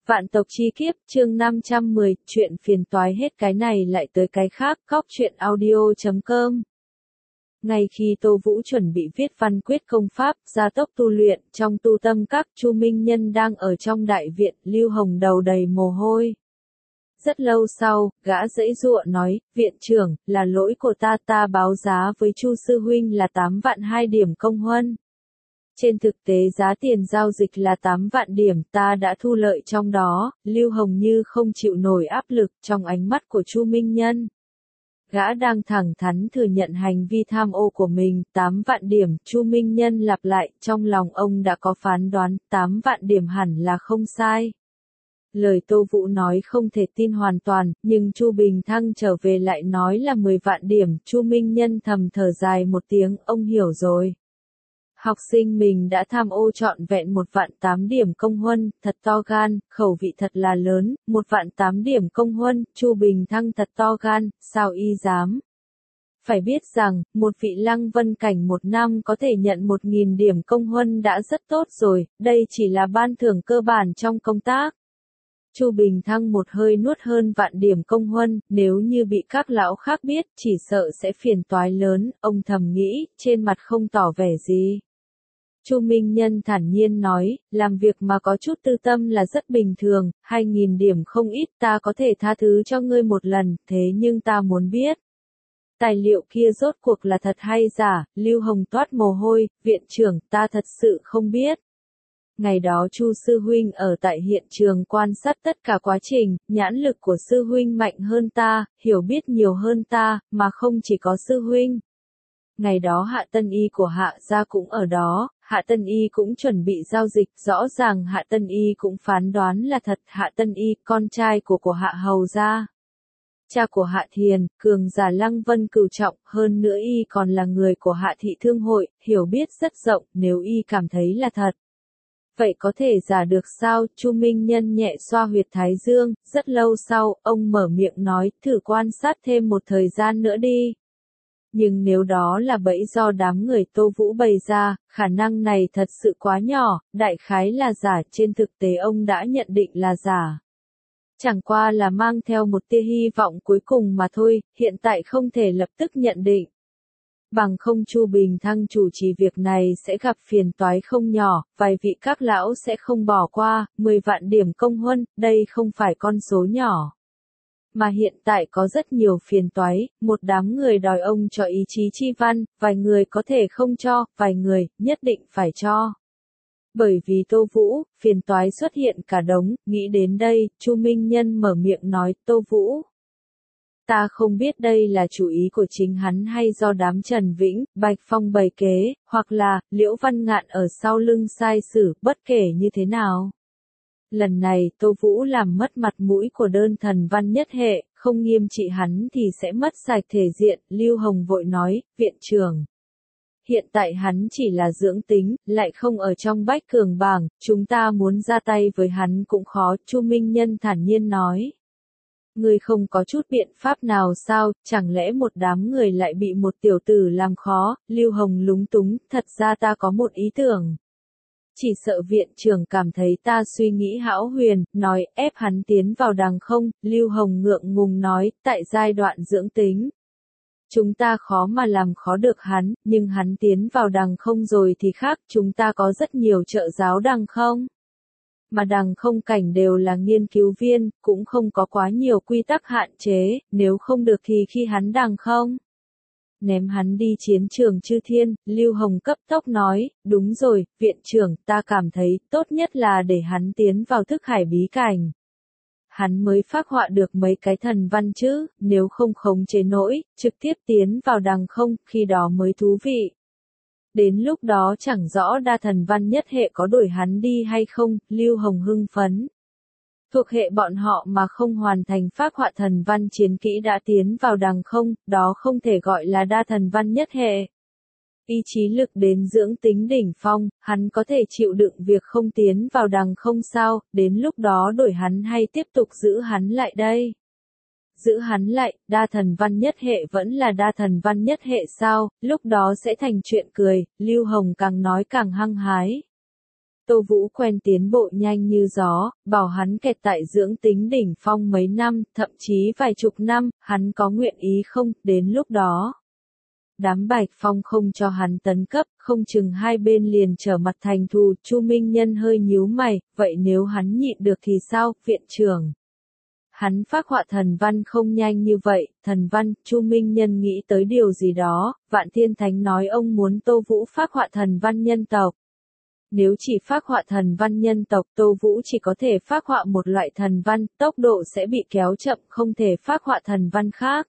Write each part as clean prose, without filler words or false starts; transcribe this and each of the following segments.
Vạn tộc chi kiếp, chương 510, chuyện phiền toái hết cái này lại tới cái khác, góc chuyện audio.com. Ngay khi Tô Vũ chuẩn bị viết văn quyết công pháp, gia tốc tu luyện, trong tu tâm các, Chu Minh Nhân đang ở trong đại viện, Lưu Hồng đầu đầy mồ hôi. Rất lâu sau, gã giãy giụa nói, viện trưởng, là lỗi của ta báo giá với Chu sư huynh là 8 vạn 2 điểm công huân. Trên thực tế giá tiền giao dịch là 8 vạn điểm, ta đã thu lợi trong đó. Lưu Hồng như không chịu nổi áp lực trong ánh mắt của Chu Minh Nhân. Gã đang thẳng thắn thừa nhận hành vi tham ô của mình, 8 vạn điểm, Chu Minh Nhân lặp lại, trong lòng ông đã có phán đoán, 8 vạn điểm hẳn là không sai. Lời Tô Vũ nói không thể tin hoàn toàn, nhưng Chu Bình Thăng trở về lại nói là 10 vạn điểm, Chu Minh Nhân thầm thở dài một tiếng, ông hiểu rồi. Học sinh mình đã tham ô trọn vẹn 1 vạn 8 điểm công huân, thật to gan, khẩu vị thật là lớn, 1 vạn 8 điểm công huân, Chu Bình Thăng thật to gan, sao y dám. Phải biết rằng, một vị lăng vân cảnh 1 năm có thể nhận 1.000 điểm công huân đã rất tốt rồi, đây chỉ là ban thưởng cơ bản trong công tác. Chu Bình Thăng một hơi nuốt hơn vạn điểm công huân, nếu như bị các lão khác biết, chỉ sợ sẽ phiền toái lớn, ông thầm nghĩ, trên mặt không tỏ vẻ gì. Chu Minh Nhân thản nhiên nói, làm việc mà có chút tư tâm là rất bình thường, 2.000 điểm không ít, ta có thể tha thứ cho ngươi một lần, thế nhưng ta muốn biết. Tài liệu kia rốt cuộc là thật hay giả, Lưu Hồng toát mồ hôi, viện trưởng, ta thật sự không biết. Ngày đó Chu sư huynh ở tại hiện trường quan sát tất cả quá trình, nhãn lực của sư huynh mạnh hơn ta, hiểu biết nhiều hơn ta, mà không chỉ có sư huynh. Ngày đó Hạ Tân Y của Hạ gia cũng ở đó, Hạ Tân Y cũng chuẩn bị giao dịch, rõ ràng Hạ Tân Y cũng phán đoán là thật, Hạ Tân Y, con trai của Hạ hầu gia. Cha của Hạ Thiền, cường giả Lăng Vân cửu trọng, hơn nữa Y còn là người của Hạ thị thương hội, hiểu biết rất rộng, nếu Y cảm thấy là thật. Vậy có thể giả được sao? Chu Minh Nhân nhẹ xoa huyệt thái dương, rất lâu sau, ông mở miệng nói, thử quan sát thêm một thời gian nữa đi. Nhưng nếu đó là bẫy do đám người Tô Vũ bày ra, khả năng này thật sự quá nhỏ, đại khái là giả, trên thực tế ông đã nhận định là giả. Chẳng qua là mang theo một tia hy vọng cuối cùng mà thôi, hiện tại không thể lập tức nhận định. Bằng không Chu Bình Thăng chủ trì việc này sẽ gặp phiền toái không nhỏ, vài vị các lão sẽ không bỏ qua, 10 vạn điểm công huân, đây không phải con số nhỏ. Mà hiện tại có rất nhiều phiền toái, một đám người đòi ông cho ý chí chi văn, vài người có thể không cho, vài người, nhất định phải cho. Bởi vì Tô Vũ, phiền toái xuất hiện cả đống, nghĩ đến đây, Chu Minh Nhân mở miệng nói, Tô Vũ. Ta không biết đây là chủ ý của chính hắn hay do đám Trần Vĩnh, Bạch Phong bày kế, hoặc là, Liễu Văn Ngạn ở sau lưng sai sử, bất kể như thế nào. Lần này Tô Vũ làm mất mặt mũi của đơn thần văn nhất hệ, không nghiêm trị hắn thì sẽ mất sạch thể diện, Lưu Hồng vội nói, viện trưởng. Hiện tại hắn chỉ là dưỡng tính, lại không ở trong bách cường bảng, chúng ta muốn ra tay với hắn cũng khó, Chu Minh Nhân thản nhiên nói. Ngươi không có chút biện pháp nào sao, chẳng lẽ một đám người lại bị một tiểu tử làm khó, Lưu Hồng lúng túng, thật ra ta có một ý tưởng. Chỉ sợ viện trưởng cảm thấy ta suy nghĩ hão huyền, nói ép hắn tiến vào đằng không, Lưu Hồng ngượng ngùng nói, tại giai đoạn dưỡng tính. Chúng ta khó mà làm khó được hắn, nhưng hắn tiến vào đằng không rồi thì khác, chúng ta có rất nhiều trợ giáo đằng không. Mà đằng không cảnh đều là nghiên cứu viên, cũng không có quá nhiều quy tắc hạn chế, nếu không được thì khi hắn đằng không. Ném hắn đi chiến trường chư thiên, Lưu Hồng cấp tốc nói, đúng rồi, viện trưởng, ta cảm thấy, tốt nhất là để hắn tiến vào thức hải bí cảnh. Hắn mới phác họa được mấy cái thần văn chứ, nếu không khống chế nổi, trực tiếp tiến vào đằng không, khi đó mới thú vị. Đến lúc đó chẳng rõ đa thần văn nhất hệ có đuổi hắn đi hay không, Lưu Hồng hưng phấn. Thuộc hệ bọn họ mà không hoàn thành phác họa thần văn chiến kỹ đã tiến vào đằng không, đó không thể gọi là đa thần văn nhất hệ. Ý chí lực đến dưỡng tính đỉnh phong, hắn có thể chịu đựng việc không tiến vào đằng không sao, đến lúc đó đổi hắn hay tiếp tục giữ hắn lại đây. Giữ hắn lại, đa thần văn nhất hệ vẫn là đa thần văn nhất hệ sao, lúc đó sẽ thành chuyện cười, Lưu Hồng càng nói càng hăng hái. Tô Vũ quen tiến bộ nhanh như gió, bảo hắn kẹt tại dưỡng tính đỉnh phong mấy năm, thậm chí vài chục năm, hắn có nguyện ý không, đến lúc đó. Đám Bạch Phong không cho hắn tấn cấp, không chừng hai bên liền trở mặt thành thù, Chu Minh Nhân hơi nhíu mày, vậy nếu hắn nhịn được thì sao, viện trưởng? Hắn phác họa thần văn không nhanh như vậy, thần văn, Chu Minh Nhân nghĩ tới điều gì đó, Vạn Thiên Thánh nói ông muốn Tô Vũ phác họa thần văn nhân tộc. Nếu chỉ phác họa thần văn nhân tộc, Tô Vũ chỉ có thể phác họa một loại thần văn, tốc độ sẽ bị kéo chậm, không thể phác họa thần văn khác.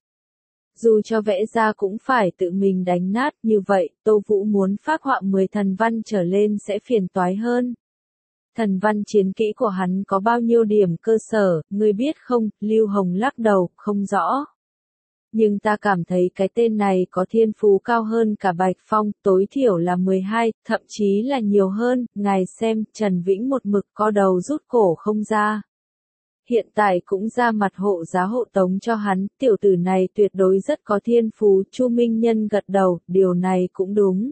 Dù cho vẽ ra cũng phải tự mình đánh nát, như vậy, Tô Vũ muốn phác họa 10 thần văn trở lên sẽ phiền toái hơn. Thần văn chiến kỹ của hắn có bao nhiêu điểm cơ sở, ngươi biết không? Lưu Hồng lắc đầu, không rõ. Nhưng ta cảm thấy cái tên này có thiên phú cao hơn cả Bạch Phong, tối thiểu là 12, thậm chí là nhiều hơn, ngài xem, Trần Vĩnh một mực co đầu rút cổ không ra. Hiện tại cũng ra mặt hộ giá hộ tống cho hắn, tiểu tử này tuyệt đối rất có thiên phú, Chu Minh Nhân gật đầu, điều này cũng đúng.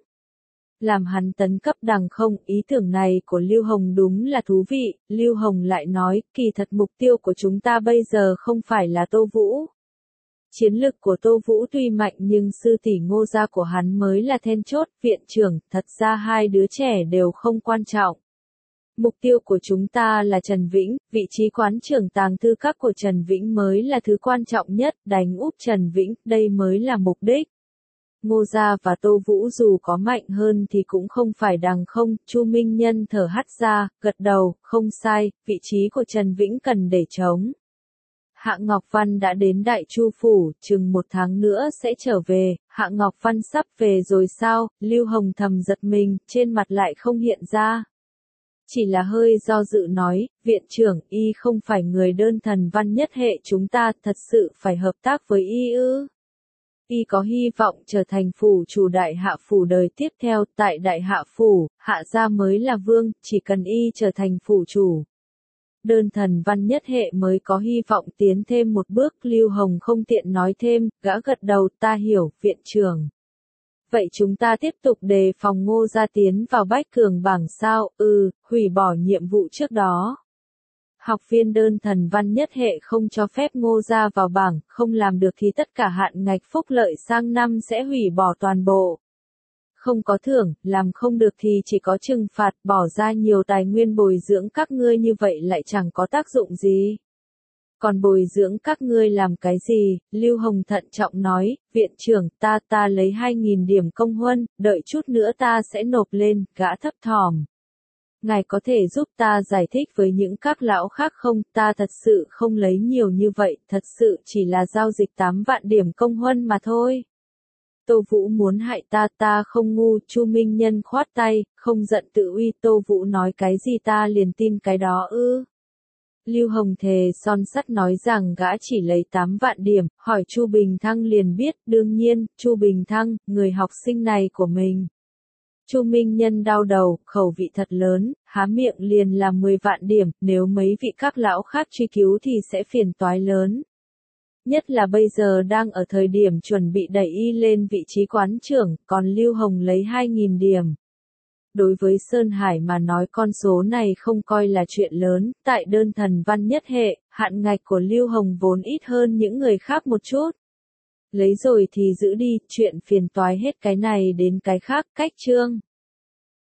Làm hắn tấn cấp đằng không, ý tưởng này của Lưu Hồng đúng là thú vị, Lưu Hồng lại nói, kỳ thật mục tiêu của chúng ta bây giờ không phải là Tô Vũ. Chiến lực của Tô Vũ tuy mạnh nhưng sư tỷ Ngô gia của hắn mới là then chốt, viện trưởng, thật ra hai đứa trẻ đều không quan trọng. Mục tiêu của chúng ta là Trần Vĩnh, vị trí quán trưởng tàng thư các của Trần Vĩnh mới là thứ quan trọng nhất, đánh úp Trần Vĩnh, đây mới là mục đích. Ngô gia và Tô Vũ dù có mạnh hơn thì cũng không phải đằng không, Chu Minh Nhân thở hắt ra, gật đầu, không sai, vị trí của Trần Vĩnh cần để trống. Hạ Ngọc Văn đã đến Đại Chu Phủ, chừng 1 tháng nữa sẽ trở về, Hạ Ngọc Văn sắp về rồi sao, Lưu Hồng thầm giật mình, trên mặt lại không hiện ra. Chỉ là hơi do dự nói, viện trưởng, y không phải người đơn thần văn nhất hệ chúng ta, thật sự phải hợp tác với y ư. Y có hy vọng trở thành phủ chủ Đại Hạ Phủ đời tiếp theo, tại Đại Hạ Phủ, Hạ gia mới là vương, chỉ cần y trở thành phủ chủ. Đơn thần văn nhất hệ mới có hy vọng tiến thêm một bước, Lưu Hồng không tiện nói thêm, gã gật đầu, ta hiểu, viện trưởng. Vậy chúng ta tiếp tục đề phòng Ngô gia tiến vào Bách Cường bảng sao, hủy bỏ nhiệm vụ trước đó. Học viên đơn thần văn nhất hệ không cho phép Ngô gia vào bảng, không làm được thì tất cả hạn ngạch phúc lợi sang năm sẽ hủy bỏ toàn bộ. Không có thưởng, làm không được thì chỉ có trừng phạt, bỏ ra nhiều tài nguyên bồi dưỡng các ngươi như vậy lại chẳng có tác dụng gì. Còn bồi dưỡng các ngươi làm cái gì? Lưu Hồng thận trọng nói, viện trưởng, ta lấy 2.000 điểm công huân, đợi chút nữa ta sẽ nộp lên, gã thấp thỏm. Ngài có thể giúp ta giải thích với những các lão khác không, ta thật sự không lấy nhiều như vậy, thật sự chỉ là giao dịch 8 vạn điểm công huân mà thôi. Tô Vũ muốn hại ta không ngu, Chu Minh Nhân khoát tay, không giận tự uy, Tô Vũ nói cái gì ta liền tin cái đó ư. Lưu Hồng thề son sắt nói rằng gã chỉ lấy 8 vạn điểm, hỏi Chu Bình Thăng liền biết, đương nhiên, Chu Bình Thăng, người học sinh này của mình. Chu Minh Nhân đau đầu, khẩu vị thật lớn, há miệng liền là 10 vạn điểm, nếu mấy vị các lão khác truy cứu thì sẽ phiền toái lớn. Nhất là bây giờ đang ở thời điểm chuẩn bị đẩy y lên vị trí quán trưởng, còn Lưu Hồng lấy 2.000 điểm. Đối với Sơn Hải mà nói con số này không coi là chuyện lớn, tại đơn thần văn nhất hệ, hạn ngạch của Lưu Hồng vốn ít hơn những người khác một chút. Lấy rồi thì giữ đi, chuyện phiền toái hết cái này đến cái khác, cách chương.